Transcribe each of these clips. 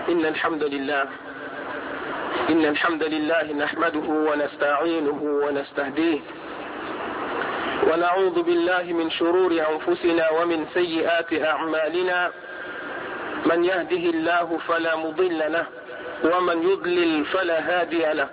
إن الحمد لله نحمده ونستعينه ونستهديه ونعوذ بالله من شرور أنفسنا ومن سيئات أعمالنا. من يهده الله فلا مضل له ومن يضلل فلا هادي له،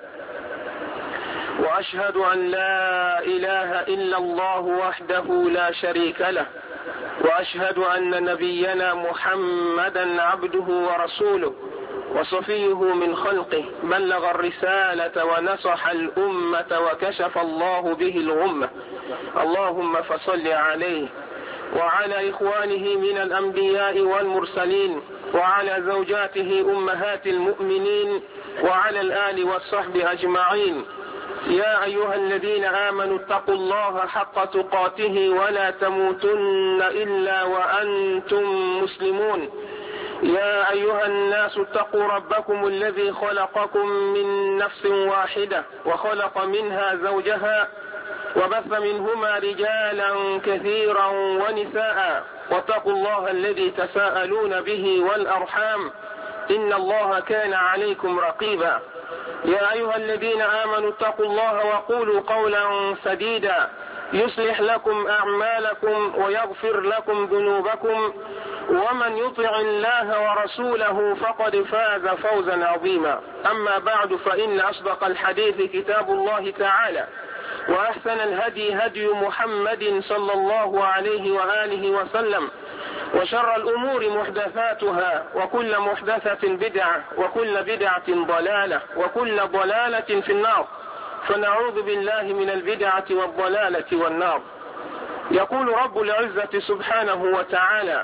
وأشهد أن لا إله إلا الله وحده لا شريك له، وأشهد أن نبينا محمدا عبده ورسوله وصفيه من خلقه، بلغ الرسالة ونصح الأمة وكشف الله به الغمة. اللهم فصل عليه وعلى إخوانه من الأنبياء والمرسلين وعلى زوجاته أمهات المؤمنين وعلى الآل والصحب أجمعين. يا أيها الذين آمنوا اتقوا الله حق تقاته ولا تموتن إلا وأنتم مسلمون. يا أيها الناس اتقوا ربكم الذي خلقكم من نفس واحدة وخلق منها زوجها وبث منهما رجالا كثيرا ونساء، واتقوا الله الذي تساءلون به والأرحام إن الله كان عليكم رقيبا. يا أيها الذين آمنوا اتقوا الله وقولوا قولا سديدا يصلح لكم أعمالكم ويغفر لكم ذنوبكم، ومن يطع الله ورسوله فقد فاز فوزا عظيما. أما بعد، فإن أصدق الحديث كتاب الله تعالى، وأحسن الهدي هدي محمد صلى الله عليه وآله وسلم، وشر الأمور محدثاتها، وكل محدثة بدعة، وكل بدعة ضلالة، وكل ضلالة في النار، فنعوذ بالله من البدعة والضلالة والنار. يقول رب العزة سبحانه وتعالى: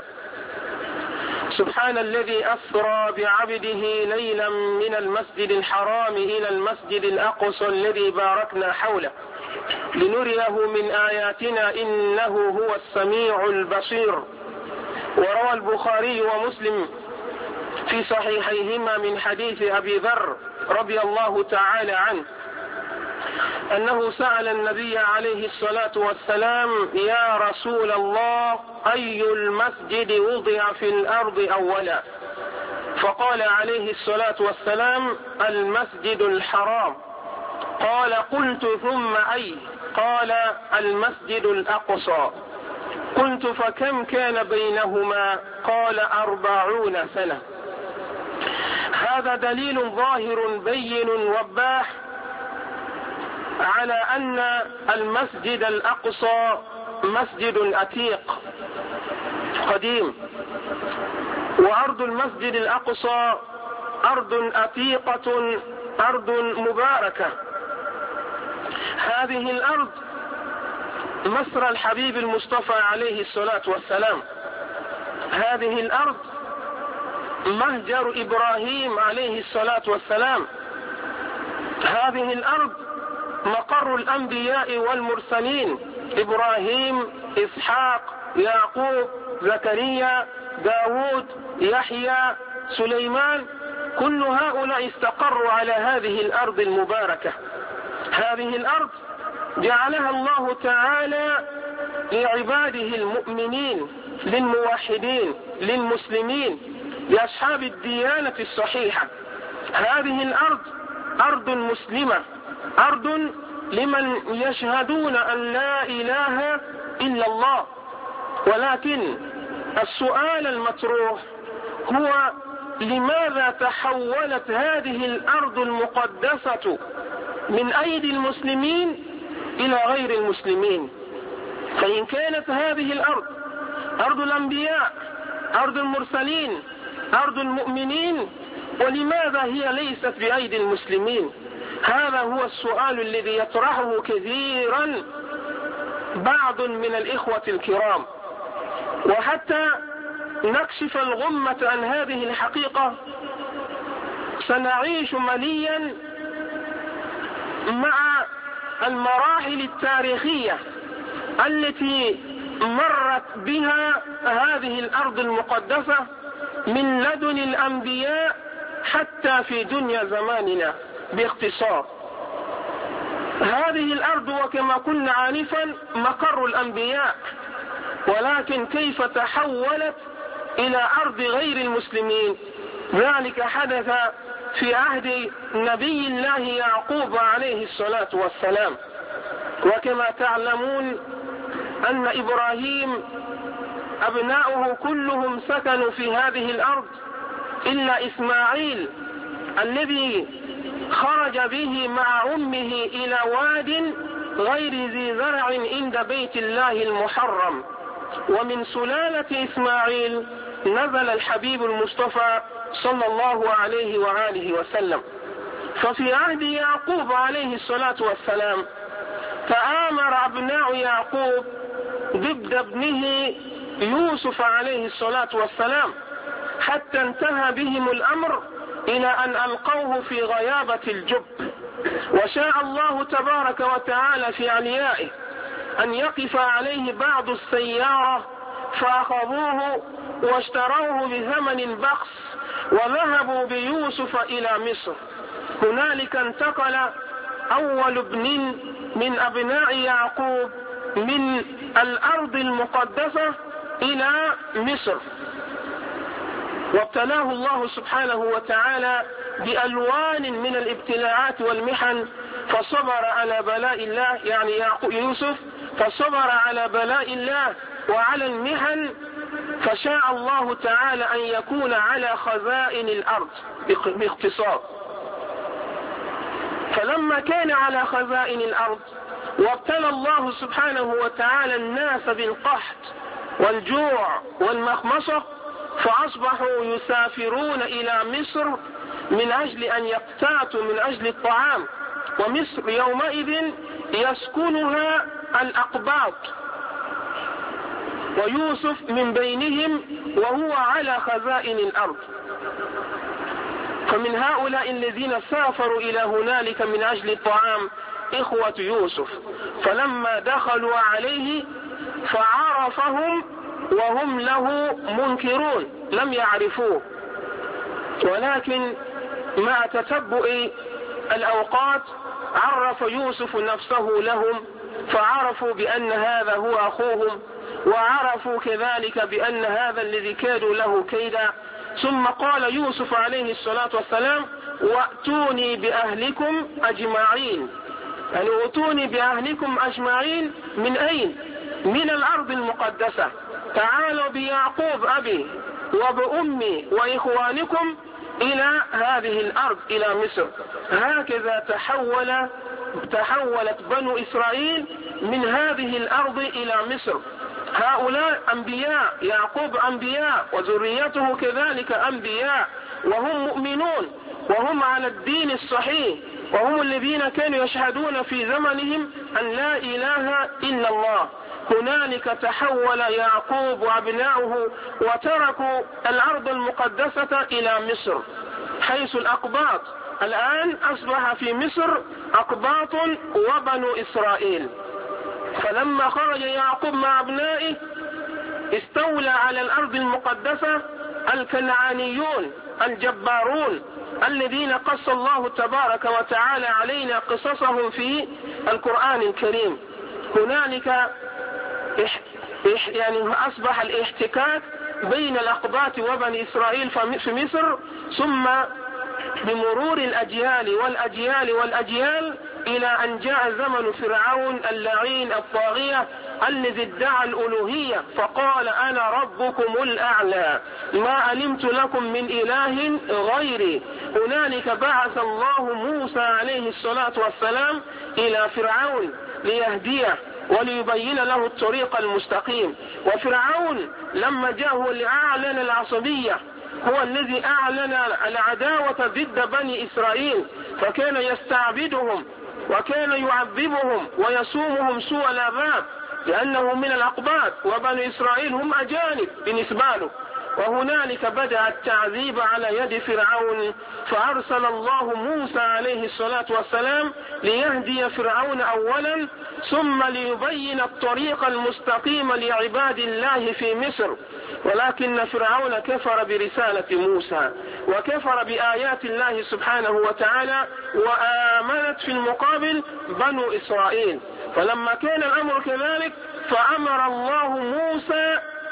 سبحان الذي أسرى بعبده ليلا من المسجد الحرام إلى المسجد الأقصى الذي باركنا حوله لنريه من آياتنا إنه هو السميع البصير. وروى البخاري ومسلم في صحيحيهما من حديث أبي ذر رضي الله تعالى عنه أنه سأل النبي عليه الصلاة والسلام: يا رسول الله، أي المسجد وضع في الأرض أولا؟ فقال عليه الصلاة والسلام: المسجد الحرام. قال: قلت ثم أي؟ قال: المسجد الأقصى. قلت: فكم كان بينهما؟ قال: 40 سنة. هذا دليل ظاهر بين وضاح على أن المسجد الأقصى مسجد عتيق قديم، وأرض المسجد الأقصى أرض عتيقة، أرض مباركة. هذه الأرض مسرى الحبيب المصطفى عليه الصلاة والسلام، هذه الأرض مهجر إبراهيم عليه الصلاة والسلام، هذه الأرض مقر الأنبياء والمرسلين: إبراهيم، إسحاق، يعقوب، زكريا، داود، يحيى، سليمان، كل هؤلاء استقروا على هذه الأرض المباركة. هذه الأرض جعلها الله تعالى لعباده المؤمنين، للموحدين، للمسلمين، لأصحاب الديانة الصحيحة. هذه الأرض أرض مسلمة، أرض لمن يشهدون أن لا إله إلا الله. ولكن السؤال المطروح هو: لماذا تحولت هذه الأرض المقدسة من أيدي المسلمين إلى غير المسلمين؟ فإن كانت هذه الأرض أرض الأنبياء، أرض المرسلين، أرض المؤمنين، ولماذا هي ليست بأيدي المسلمين؟ هذا هو السؤال الذي يطرحه كثيرا بعض من الإخوة الكرام. وحتى نكشف الغمة عن هذه الحقيقة سنعيش مليا مع المراحل التاريخية التي مرت بها هذه الأرض المقدسة من لدن الأنبياء حتى في دنيا زماننا. باختصار، هذه الأرض وكما قلنا آنفا مقر الأنبياء، ولكن كيف تحولت إلى أرض غير المسلمين؟ ذلك حدث في عهد نبي الله يعقوب عليه الصلاة والسلام. وكما تعلمون أن إبراهيم أبناؤه كلهم سكنوا في هذه الأرض إلا إسماعيل الذي خرج به مع أمه إلى واد غير ذي زرع عند بيت الله المحرم. ومن سلالة إسماعيل نزل الحبيب المصطفى صلى الله عليه وآله وسلم. ففي عهد يعقوب عليه الصلاة والسلام تآمر أبناء يعقوب ضد ابنه يوسف عليه الصلاة والسلام حتى انتهى بهم الأمر إلى أن ألقوه في غيابة الجب. وشاء الله تبارك وتعالى في عليائه أن يقف عليه بعض السيارة فأخذوه واشتروه بثمن بخس وذهبوا بيوسف إلى مصر. هنالك انتقل أول ابن من أبناء يعقوب من الأرض المقدسة إلى مصر، وابتلاه الله سبحانه وتعالى بألوان من الابتلاعات والمحن فصبر على بلاء الله، يعني يوسف فصبر على بلاء الله وعلى المحن، فشاء الله تعالى أن يكون على خزائن الأرض باختصار. فلما كان على خزائن الأرض وابتلى الله سبحانه وتعالى الناس بالقحط والجوع والمخمصة فأصبحوا يسافرون إلى مصر من أجل أن يقتاتوا من أجل الطعام، ومصر يومئذ يسكنها الأقباط ويوسف من بينهم وهو على خزائن الأرض. فمن هؤلاء الذين سافروا إلى هنالك من أجل الطعام إخوة يوسف، فلما دخلوا عليه فعرفهم وهم له منكرون لم يعرفوه، ولكن مع تتبع الأوقات عرف يوسف نفسه لهم فعرفوا بأن هذا هو أخوهم، وعرفوا كذلك بأن هذا الذي كادوا له كيدا. ثم قال يوسف عليه الصلاة والسلام: وأتوني بأهلكم أجمعين. يعني أتوني بأهلكم أجمعين من أين؟ من الأرض المقدسة. تعالوا بيعقوب أبي وبأمي وإخوانكم إلى هذه الأرض إلى مصر. هكذا تحولت بنو إسرائيل من هذه الأرض إلى مصر. هؤلاء أنبياء، يعقوب أنبياء وذريته كذلك أنبياء، وهم مؤمنون وهم على الدين الصحيح، وهم الذين كانوا يشهدون في زمنهم أن لا إله إلا الله. هنالك تحول يعقوب وأبناؤه وتركوا الأرض المقدسة إلى مصر حيث الأقباط. الآن أصبح في مصر أقباط وبنو إسرائيل. فلما خرج يعقوب مع أبنائه استولى على الأرض المقدسة الكنعانيون الجبارون الذين قص الله تبارك وتعالى علينا قصصهم في القرآن الكريم. هنالك يعني أصبح الاحتكاك بين الأقباط وبني إسرائيل في مصر، ثم بمرور الأجيال والأجيال إلى أن جاء زمن فرعون اللعين الطاغية الذي ادعى الألوهية فقال: أنا ربكم الأعلى ما علمت لكم من إله غيري. هنالك بعث الله موسى عليه الصلاة والسلام إلى فرعون ليهديه وليبين له الطريق المستقيم. وفرعون لما جاء هو اللي أعلن العصبية، هو الذي أعلن العداوة ضد بني إسرائيل، فكان يستعبدهم وكان يعذبهم ويسومهم سوء العذاب لأنه من الأقباط وبني إسرائيل هم أجانب بالنسبة له. وهنالك بدأ التعذيب على يد فرعون، فأرسل الله موسى عليه الصلاة والسلام ليهدي فرعون أولا ثم ليبين الطريق المستقيم لعباد الله في مصر. ولكن فرعون كفر برسالة موسى وكفر بآيات الله سبحانه وتعالى، وآمنت في المقابل بنو إسرائيل. فلما كان الأمر كذلك فأمر الله موسى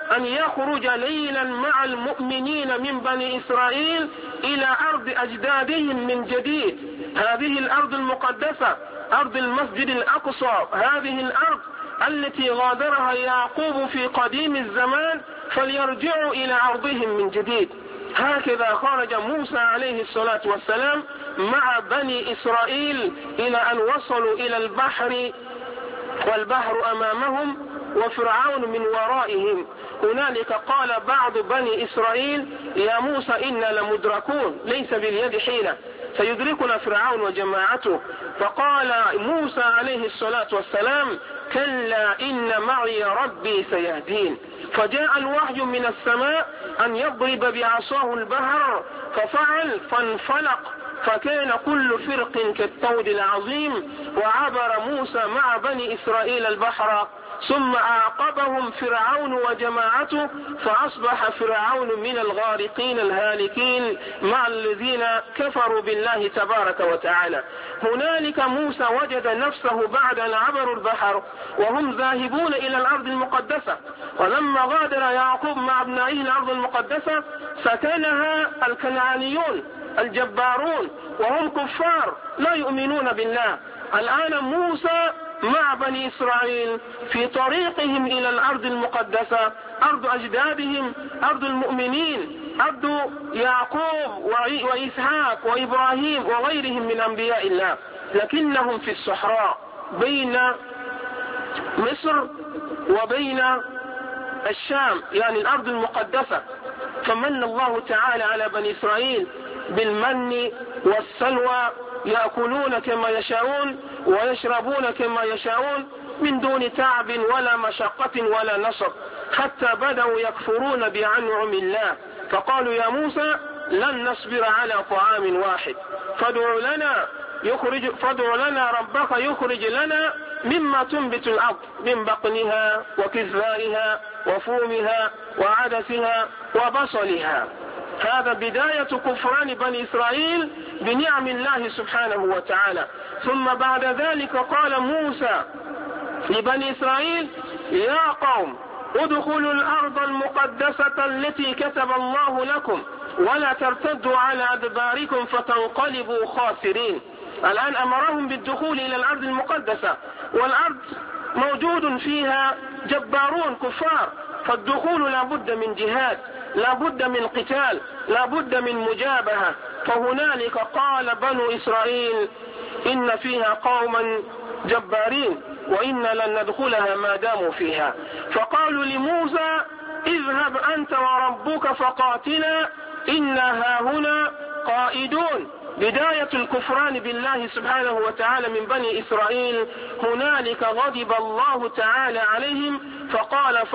أن يخرج ليلا مع المؤمنين من بني إسرائيل إلى أرض أجدادهم من جديد. هذه الأرض المقدسة، أرض المسجد الأقصى، هذه الأرض التي غادرها يعقوب في قديم الزمان، فليرجعوا إلى أرضهم من جديد. هكذا خرج موسى عليه الصلاة والسلام مع بني إسرائيل إلى أن وصلوا إلى البحر، والبحر أمامهم وفرعون من ورائهم. هنالك قال بعض بني إسرائيل: يا موسى إنا لمدركون، ليس باليد حيلة، سيدركنا فرعون وجماعته. فقال موسى عليه الصلاة والسلام: كلا إن معي ربي سيهدين. فجاء الوحي من السماء أن يضرب بعصاه البحر، ففعل فانفلق، فكان كل فرق كالطود العظيم. وعبر موسى مع بني إسرائيل البحر، ثم أعقبهم فرعون وجماعته، فأصبح فرعون من الغارقين الهالكين مع الذين كفروا بالله تبارك وتعالى. هنالك موسى وجد نفسه بعد أن عبروا البحر وهم ذاهبون إلى الأرض المقدسة. ولما غادر يعقوب مع ابنائه الأرض المقدسة سكنها الكنعانيون الجبارون، وهم كفار لا يؤمنون بالله. الآن موسى مع بني إسرائيل في طريقهم إلى الأرض المقدسة، أرض أجدادهم، أرض المؤمنين، أرض يعقوب وإسحاق وإبراهيم وغيرهم من أنبياء الله، لكنهم في الصحراء بين مصر وبين الشام، يعني الأرض المقدسة. فمن الله تعالى على بني إسرائيل بالمن والسلوى، يأكلون كما يشاءون ويشربون كما يشاءون من دون تعب ولا مشقة ولا نصب، حتى بدأوا يكفرون بأنعم الله. فقالوا: يا موسى لن نصبر على طعام واحد، فادع لنا ربك يخرج لنا مما تنبت الأرض من بقلها وكثائها وفومها وعدسها وبصلها. هذا بداية كفران بني إسرائيل بنعم الله سبحانه وتعالى. ثم بعد ذلك قال موسى لبني إسرائيل: يا قوم ادخلوا الأرض المقدسة التي كتب الله لكم ولا ترتدوا على أدباركم فتنقلبوا خاسرين. الآن أمرهم بالدخول إلى الأرض المقدسة، والأرض موجود فيها جبارون كفار، فالدخول لا بد من جهاد، لا بد من قتال، لا بد من مجابهة. فهنالك قال بنو إسرائيل: إن فيها قوما جبارين وإنا لن ندخلها ما داموا فيها. فقالوا لموسى: اذهب أنت وربك فقاتلا إنا هاهنا قائدون. بداية الكفران بالله سبحانه وتعالى من بني إسرائيل. هنالك غضب الله تعالى عليهم فقال: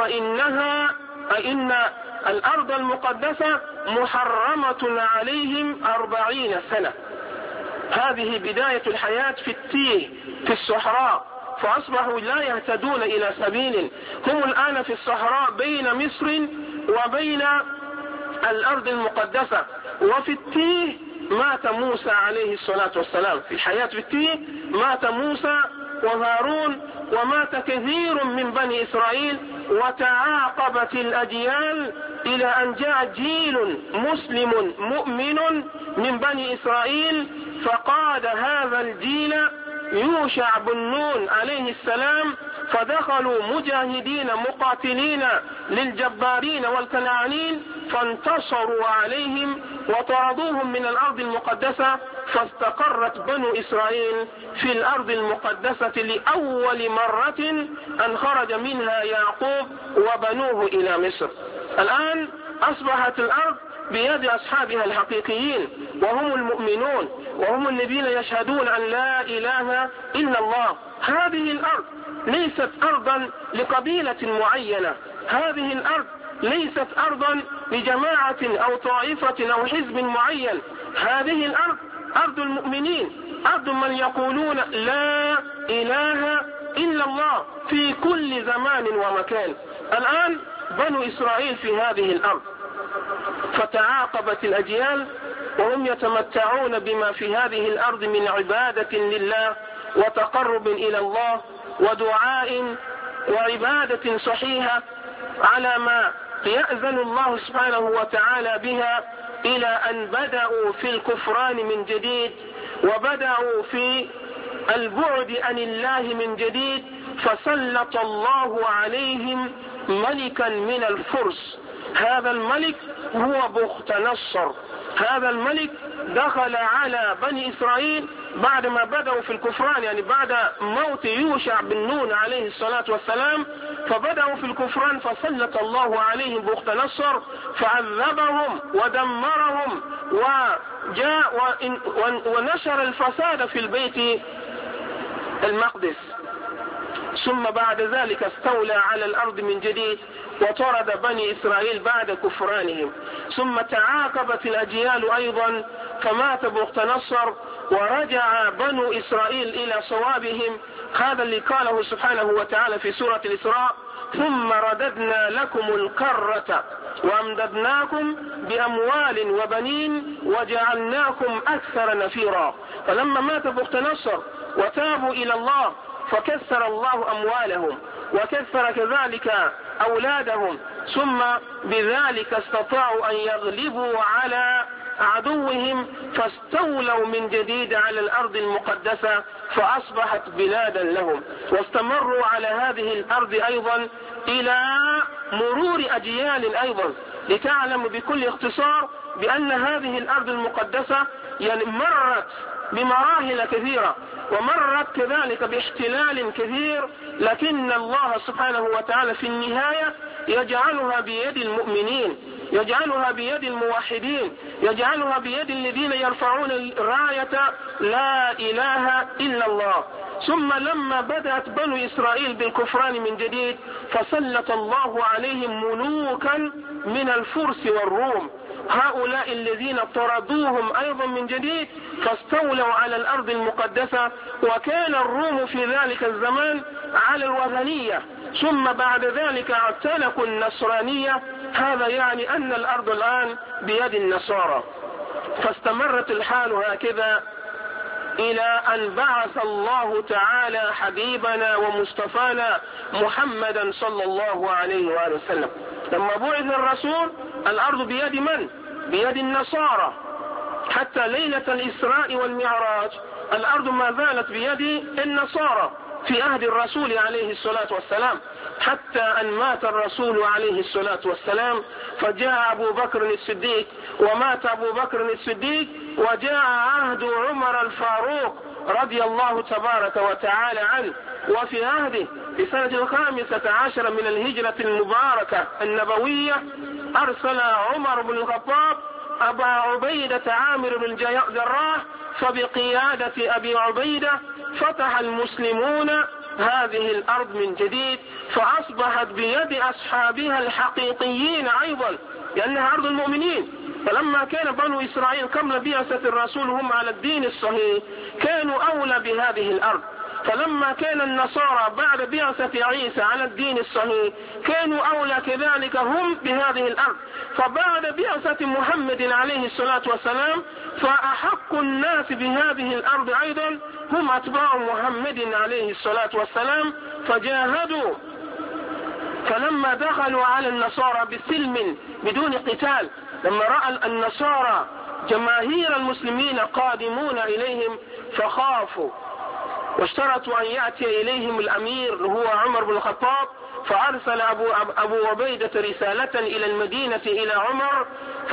فإن الأرض المقدسة محرمة عليهم 40 سنة. هذه بداية الحياة في التيه في الصحراء، فأصبحوا لا يهتدون إلى سبيل. هم الآن في الصحراء بين مصر وبين الأرض المقدسة. وفي التيه مات موسى عليه الصلاة والسلام، في الحياة في التيه مات موسى وهارون، ومات كثير من بني إسرائيل، وتعاقبت الأجيال إلى أن جاء جيل مسلم مؤمن من بني إسرائيل، فقاد هذا الجيل يوشع بن نون عليه السلام، فدخلوا مجاهدين مقاتلين للجبارين والكنعانين، فانتصروا عليهم وطردوهم من الأرض المقدسة، فاستقرت بنو إسرائيل في الأرض المقدسة لأول مرة أن خرج منها يعقوب وبنوه إلى مصر. الآن أصبحت الأرض بيد أصحابها الحقيقيين، وهم المؤمنون، وهم الذين يشهدون أن لا إله إلا الله. هذه الأرض ليست أرضا لقبيلة معينة، هذه الأرض ليست أرضا لجماعة أو طائفة أو حزب معين، هذه الأرض أرض المؤمنين، أرض من يقولون لا إله إلا الله في كل زمان ومكان. الآن بنو إسرائيل في هذه الأرض، فتعاقبت الأجيال وهم يتمتعون بما في هذه الأرض من عبادة لله وتقرب إلى الله ودعاء وعبادة صحيحة. على ما يأذن الله سبحانه وتعالى بها، إلى أن بدأوا في الكفران من جديد، وبدأوا في البعد عن الله من جديد، فسلط الله عليهم ملكا من الفرس. هذا الملك هو بخت نصر. هذا الملك دخل على بني إسرائيل بعدما بدأوا في الكفران، يعني بعد موت يوشع بن نون عليه الصلاة والسلام، فبدأوا في الكفران، فسلط الله عليهم بخت نصر فعذبهم ودمرهم وجاء ونشر الفساد في البيت المقدس. ثم بعد ذلك استولى على الأرض من جديد وطرد بني إسرائيل بعد كفرانهم. ثم تعاقبت الأجيال أيضا، فمات بخت نصر ورجع بنو إسرائيل إلى صوابهم. هذا اللي قاله سبحانه وتعالى في سورة الإسراء: ثم رددنا لكم الكرة وأمددناكم بأموال وبنين وجعلناكم أكثر نفيرا. فلما مات بخت نصر وتابوا إلى الله فكثر الله أموالهم وكثر كذلك أولادهم، ثم بذلك استطاعوا أن يغلبوا على عدوهم، فاستولوا من جديد على الأرض المقدسة فأصبحت بلادا لهم. واستمروا على هذه الأرض أيضا إلى مرور أجيال أيضا، لتعلم بكل اختصار بأن هذه الأرض المقدسة يعني مرت بمراحل كثيرة، ومرت كذلك باحتلال كثير، لكن الله سبحانه وتعالى في النهاية يجعلها بيد المؤمنين، يجعلها بيد الموحدين، يجعلها بيد الذين يرفعون راية لا إله إلا الله. ثم لما بدأت بنو إسرائيل بالكفران من جديد، فسلط الله عليهم ملوكا من الفرس والروم، هؤلاء الذين طردوهم أيضا من جديد فاستولوا على الأرض المقدسة. وكان الروم في ذلك الزمان على الوثنية، ثم بعد ذلك اعتنقوا النصرانية. هذا يعني أن الأرض الآن بيد النصارى. فاستمرت الحال هكذا إلى أن بعث الله تعالى حبيبنا ومصطفانا محمدا صلى الله عليه وآله وسلم. لما بعث الرسول الأرض بيد من؟ بيد النصارى. حتى ليلة الإسراء والمعراج الأرض ما زالت بيد النصارى في عهد الرسول عليه الصلاة والسلام، حتى أن مات الرسول عليه الصلاة والسلام، فجاء أبو بكر الصديق ومات أبو بكر الصديق، وجاء عهد عمر الفاروق رضي الله تبارك وتعالى عنه، وفي عهده في سنة 15 من الهجرة المباركة النبوية أرسل عمر بن الخطاب أبا عبيدة عامر بن الجراح، فبقيادة أبي عبيدة فتح المسلمون هذه الأرض من جديد، فأصبحت بيد أصحابها الحقيقيين أيضا، لأنها أرض المؤمنين. فلما كان بنو إسرائيل قبل بعثة الرسول هم على الدين الصحيح كانوا أولى بهذه الأرض، فلما كان النصارى بعد بعثة عيسى على الدين الصحيح كانوا أولى كذلك هم بهذه الأرض. فبعد بعثة محمد عليه الصلاة والسلام فأحق الناس بهذه الأرض أيضا هم أتباع محمد عليه الصلاة والسلام، فجاهدوا. فلما دخلوا على النصارى بسلم بدون قتال، لما رأى النصارى جماهير المسلمين قادمون إليهم فخافوا، واشترطوا أن يأتي إليهم الأمير هو عمر بن الخطاب، فأرسل أبو عبيدة رسالة إلى المدينة إلى عمر،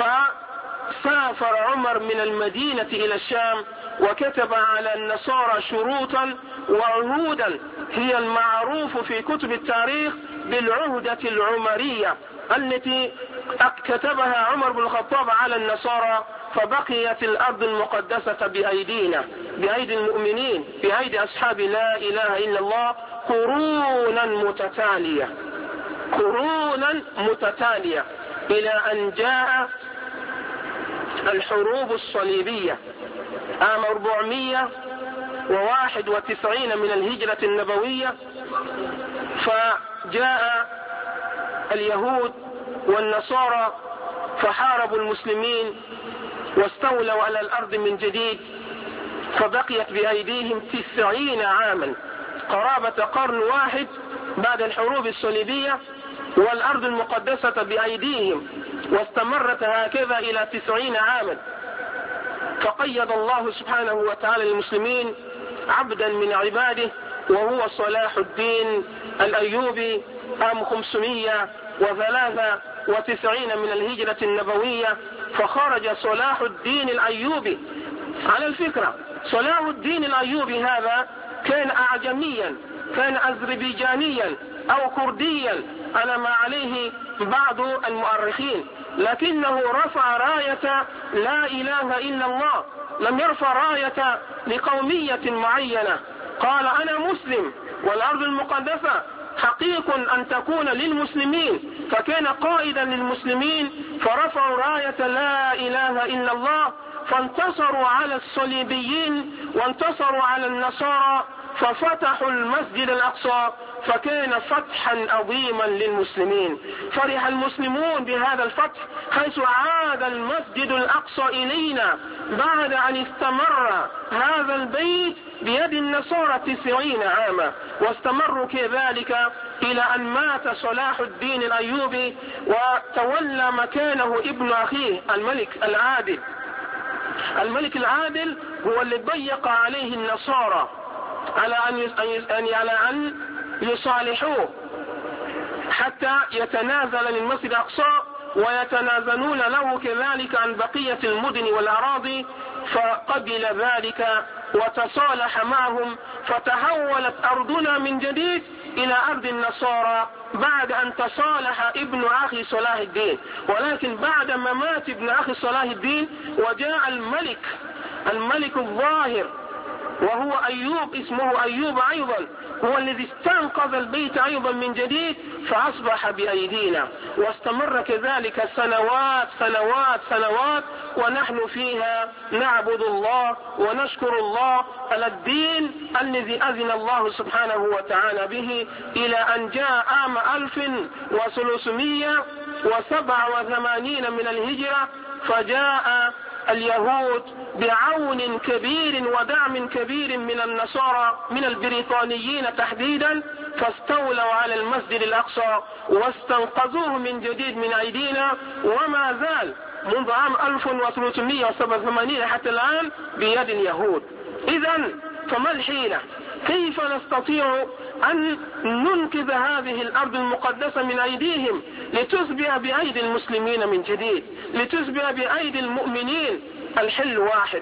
فسافر عمر من المدينة إلى الشام وكتب على النصارى شروطا وعهودا هي المعروف في كتب التاريخ بالعهدة العمرية التي كتبها عمر بن الخطاب على النصارى، فبقيت الأرض المقدسة بأيدينا، بأيدي المؤمنين، بأيدي أصحاب لا إله إلا الله قرونا متتالية إلى أن جاء الحروب الصليبية عام 491 من الهجرة النبوية، فجاء اليهود والنصارى فحاربوا المسلمين واستولوا على الأرض من جديد، فبقيت بأيديهم 90 عاما، قرابة قرن واحد بعد الحروب الصليبية. والأرض المقدسة بأيديهم، واستمرت هكذا إلى 90 عاما. فقيد الله سبحانه وتعالى للمسلمين عبدا من عباده وهو صلاح الدين الأيوبي عام 593 من الهجرة النبوية. فخرج صلاح الدين الأيوبي على الفكرة. صلاح الدين الأيوبي هذا كان أعجميا، كان أذربيجانيا أو كرديا على ما عليه بعض المؤرخين، لكنه رفع راية لا إله إلا الله، لم يرفع راية لقومية معينة. قال أنا مسلم والأرض المقدسة حقيق أن تكون للمسلمين، فكان قائدا للمسلمين فرفعوا راية لا إله إلا الله، فانتصروا على الصليبيين وانتصروا على النصارى ففتحوا المسجد الأقصى، فكان فتحا عظيما للمسلمين. فرح المسلمون بهذا الفتح حيث عاد المسجد الأقصى إلينا بعد أن استمر هذا البيت بيد النصارى 90 عاما، واستمروا كذلك إلى أن مات صلاح الدين الأيوبي وتولى مكانه ابن أخيه الملك العادل. الملك العادل هو اللي ضيق عليه النصارى على أن يصالحوه حتى يتنازل للمسجد الأقصى ويتنازلون له كذلك عن بقية المدن والأراضي، فقبل ذلك وتصالح معهم، فتحولت أرضنا من جديد إلى أرض النصارى بعد أن تصالح ابن أخي صلاح الدين. ولكن بعد ما مات ابن أخي صلاح الدين وجاء الملك الظاهر وهو أيوب، اسمه أيوب أيضا، هو الذي استنقذ البيت أيضا من جديد فأصبح بأيدينا، واستمر كذلك سنوات سنوات سنوات ونحن فيها نعبد الله ونشكر الله على الدين الذي أذن الله سبحانه وتعالى به، إلى أن جاء عام 1387 من الهجرة، فجاء اليهود بعون كبير ودعم كبير من النصارى من البريطانيين تحديدا، فاستولوا على المسجد الأقصى واستنقذوه من جديد من أيدينا، وما زال منذ عام 1387 حتى الآن بيد اليهود. إذن فما الحيلة؟ كيف نستطيع أن ننقذ هذه الأرض المقدسة من أيديهم لتصبح بأيدي المسلمين من جديد، لتصبح بأيدي المؤمنين؟ الحل واحد،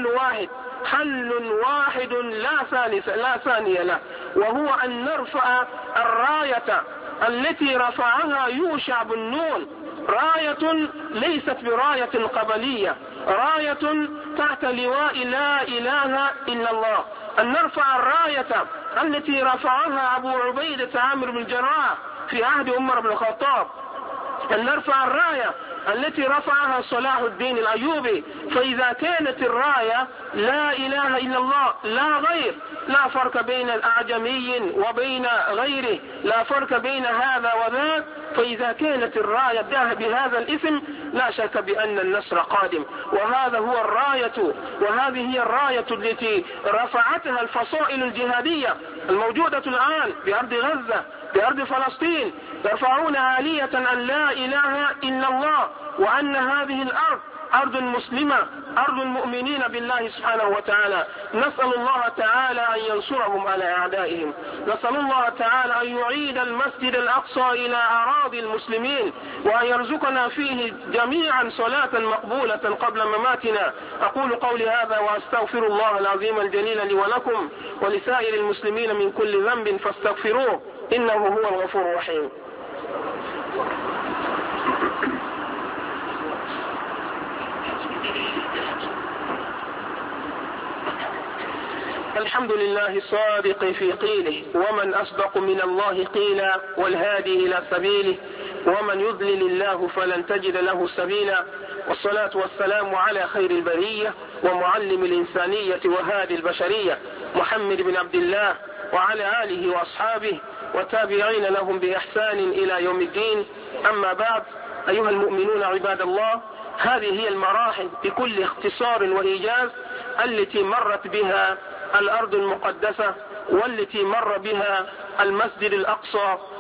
حل واحد لا ثاني له، وهو أن نرفع الراية التي رفعها يوشع بن نون، راية ليست براية قبلية، راية تحت لواء لا إله إلا الله. أن نرفع الراية التي رفعها أبو عبيدة عامر بن الجراح في عهد عمر بن الخطاب، أن نرفع الراية التي رفعها صلاح الدين الأيوبي. فإذا كانت الراية لا إله إلا الله لا غير، لا فرق بين الأعجمي وبين غيره، لا فرق بين هذا وذاك، فإذا كانت الراية بهذا الاسم لا شك بأن النصر قادم. وهذا هو الراية، وهذه هي الراية التي رفعتها الفصائل الجهادية الموجودة الآن بأرض غزة، بأرض فلسطين، يرفعون آلية أن لا إله إلا الله، وأن هذه الأرض أرض مسلمة، أرض المؤمنين بالله سبحانه وتعالى. نسأل الله تعالى أن ينصرهم على أعدائهم، نسأل الله تعالى أن يعيد المسجد الأقصى إلى أراضي المسلمين، وأن يرزقنا فيه جميعا صلاة مقبولة قبل مماتنا. أقول قولي هذا وأستغفر الله العظيم الجليل لي ولكم ولسائر المسلمين من كل ذنب فاستغفروه إنه هو الغفور الرحيم. الحمد لله الصادق في قيله، ومن أصدق من الله قيلا، والهادي إلى سبيله، ومن يضلل الله فلن تجد له سبيلا. والصلاة والسلام على خير البرية ومعلم الإنسانية وهادي البشرية محمد بن عبد الله وعلى آله وأصحابه وتابعين لهم بإحسان إلى يوم الدين. أما بعد، أيها المؤمنون عباد الله، هذه هي المراحل بكل اختصار وإيجاز التي مرت بها الأرض المقدسة، والتي مر بها المسجد الأقصى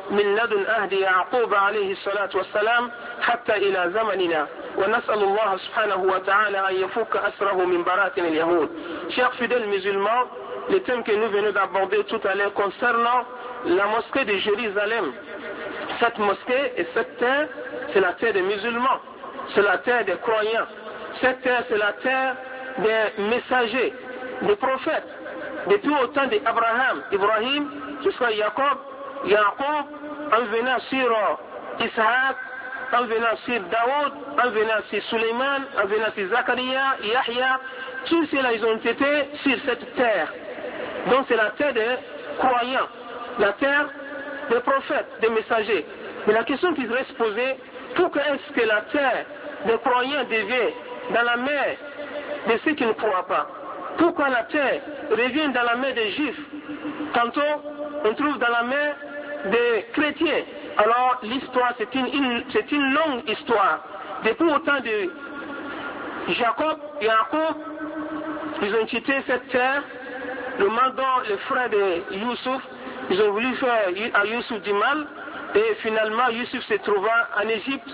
من لدن عهد يعقوب عليه الصلاة والسلام حتى إلى زمننا ونسأل الله سبحانه وتعالى أن يفك أسره من براثن اليهود. Chers fidèles musulmans, le thème que nous venons d'aborder tout à l'heure concernant la mosquée de Jérusalem. Cette mosquée et cette terre, c'est la terre des musulmans, c'est la terre des croyants. Cette terre, c'est la terre des messagers, des prophètes. Depuis au temps d'Abraham, Ibrahim, jusqu'à Jacob, Yaqub, en venant sur Ishaq, en venant sur Daoud, en venant sur Suleiman, en venant sur Zakaria, Yahya, tous ceux-là, ils ont été sur cette terre. Donc c'est la terre des croyants, la terre des prophètes, des messagers. Mais la question qui devrait se poser, pourquoi est-ce que la terre des croyants devient dans la mer de ceux qui ne croient pas? Pourquoi la terre revient dans la main des juifs? Tantôt, on trouve dans la main des chrétiens. Alors, l'histoire, c'est une longue histoire. Depuis au temps de Jacob, Yaqub, ils ont quitté cette terre. Le mandant, les frères de Youssouf, ils ont voulu faire à Youssouf du mal. Et finalement, Youssouf se trouva en Égypte.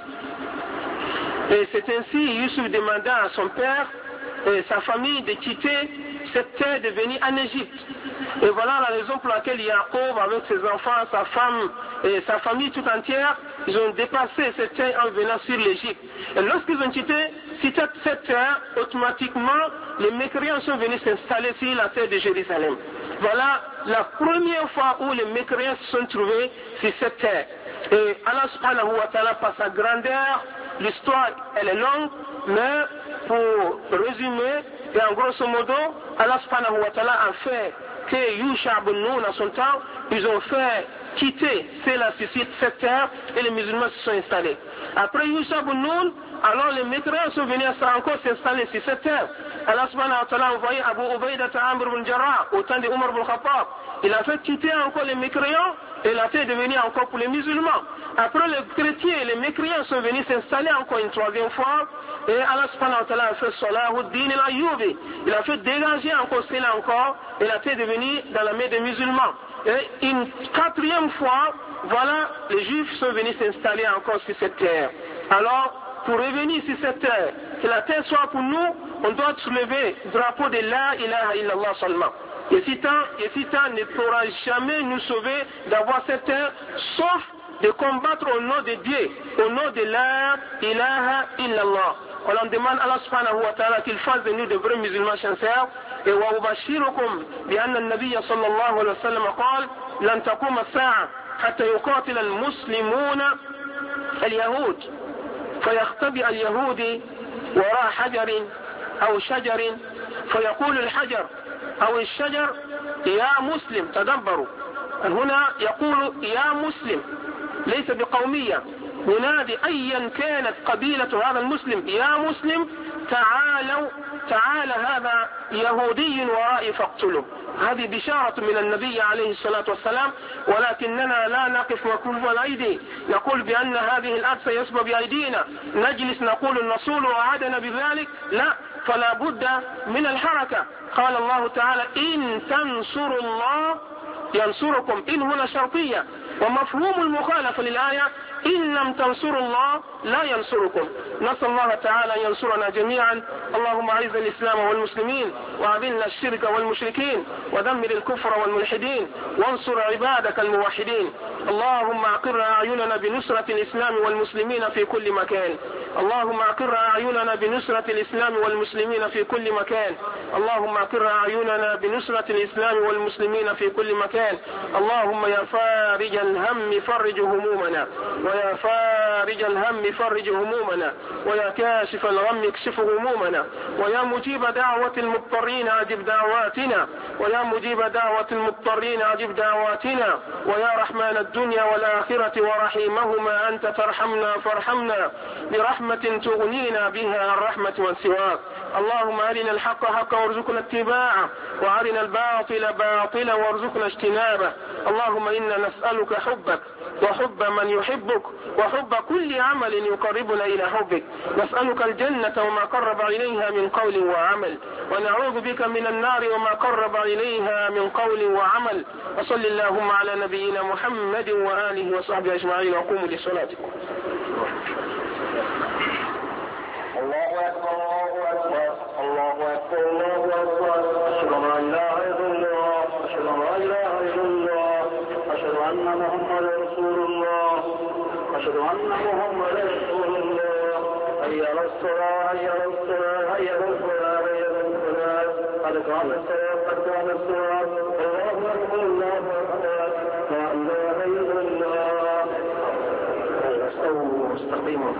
Et c'est ainsi, Youssouf demanda à son père et sa famille de quitter cette terre, de venir en Égypte. Et voilà la raison pour laquelle Jacob, avec ses enfants, sa femme et sa famille tout entière, ils ont dépassé cette terre en venant sur l'Égypte. Et lorsqu'ils ont quitté cette terre, automatiquement, les mécréants sont venus s'installer sur la terre de Jérusalem. Voilà la première fois où les mécréants se sont trouvés sur cette terre. Et Allah subhanahu wa ta'ala, par sa grandeur, l'histoire elle est longue, mais pour résumer, et en grosso modo, Allah subhanahu wa ta'ala a fait que Yusha ibn Nun à son temps, ils ont fait quitter cette terre et les musulmans se sont installés. Après Yusha ibn Nun, alors les mécréants sont venus encore s'installer sur cette terre. Allah subhanahu wa ta'ala a envoyé Abu Ubaydah Amr ibn Jarrah au temps de Omar ibn Khattab. Il a fait quitter encore les mécréants et la terre est devenue encore pour les musulmans. Après les chrétiens et les mécréants sont venus s'installer encore une troisième fois. Et Allah subhanahu wa ta'ala a fait Salahuddin al-Ayyubi. Il a fait dégager encore cela encore et la terre est devenue dans la main des musulmans. Et une quatrième fois, voilà, les juifs sont venus s'installer encore sur cette terre. Alors, pour revenir sur cette terre, que la terre soit pour nous, on doit soulever le drapeau de la ilaha illallah seulement. Et si tant ne pourra jamais nous sauver d'avoir cette terre, sauf de combattre au nom de Dieu, au nom de la ilaha illallah. On en demande à Allah subhanahu wa ta'ala qu'il fasse de nous de vrais musulmans sincères. Et wa ubashirukum bi anna an-nabiy sallallahu alayhi wa sallam qala lan taquma as-sa'a hatta yuqatil al-muslimuna al-yahud فيختبئ اليهودي وراء حجر أو شجر فيقول الحجر أو الشجر يا مسلم. تدبروا، هنا يقول يا مسلم ليس بقومية، ينادي أيا كانت قبيلة هذا المسلم يا مسلم تعال هذا يهودي ورائي فاقتله. هذه بشارة من النبي عليه الصلاة والسلام، ولكننا لا نقف مكفوف الأيدي نقول بأن هذه الأرض سيصبح بأيدينا، نجلس نقول الرسول وعدنا بذلك، لا، فلا بد من الحركة. قال الله تعالى إن تنصروا الله ينصركم، إن هنا شرطية، ومفهوم المخالفة للآية إن لم تنصروا الله لا ينصركم. نسأل الله تعالى أن ينصرنا جميعا. اللهم أعز الإسلام والمسلمين وأذل الشرك والمشركين ودمر الكفر والملحدين وانصر عبادك الموحدين. اللهم أقر أعيننا بنصرة الإسلام والمسلمين في كل مكان. اللهم أقر أعيننا بنصرة الإسلام والمسلمين في كل مكان. اللهم أقر أعيننا بنصرة الإسلام والمسلمين في كل مكان. اللهم يا فارج الهم فرج همومنا، ويا فارج الهم فرج همومنا، ويا كاشف الغم اكشف همومنا، ويا مجيب دعوة المضطرين أجب دعواتنا، ويا مجيب دعوة المضطرين أجب دعواتنا، ويا رحمن الدنيا والآخرة ورحيمهما أنت ترحمنا فارحمنا برحمة تغنينا بها عن رحمة من سواك. اللهم أرنا الحق حقا وارزقنا اتباعه، وأرنا الباطل باطلا وارزقنا اجتنابه. اللهم إنا نسألك حبك وحب من يحبك وحب كل عمل يقربنا إلى حبك. نسألك الجنة وما قرب إليها من قول وعمل، ونعوذ بك من النار وما قرب إليها من قول وعمل. وصل اللهم على نبينا محمد وآله وصحبه أجمعين، وقوموا لصلاتكم. الله أكبر الله أكبر الله أكبر الله أكبر. أشهد أن لا إله إلا الله أشهد أن لا إله إلا الله أشهد أن محمدا رسول الله أشهد أن محمدا رسول الله. حي على الصلاة حي على الصلاة حي على الفلاح حي على الفلاح. قد قامت الصلاة قد قامت الصلاة. الله أكبر الله أكبر لا إله إلا الله. استووا واستقيموا.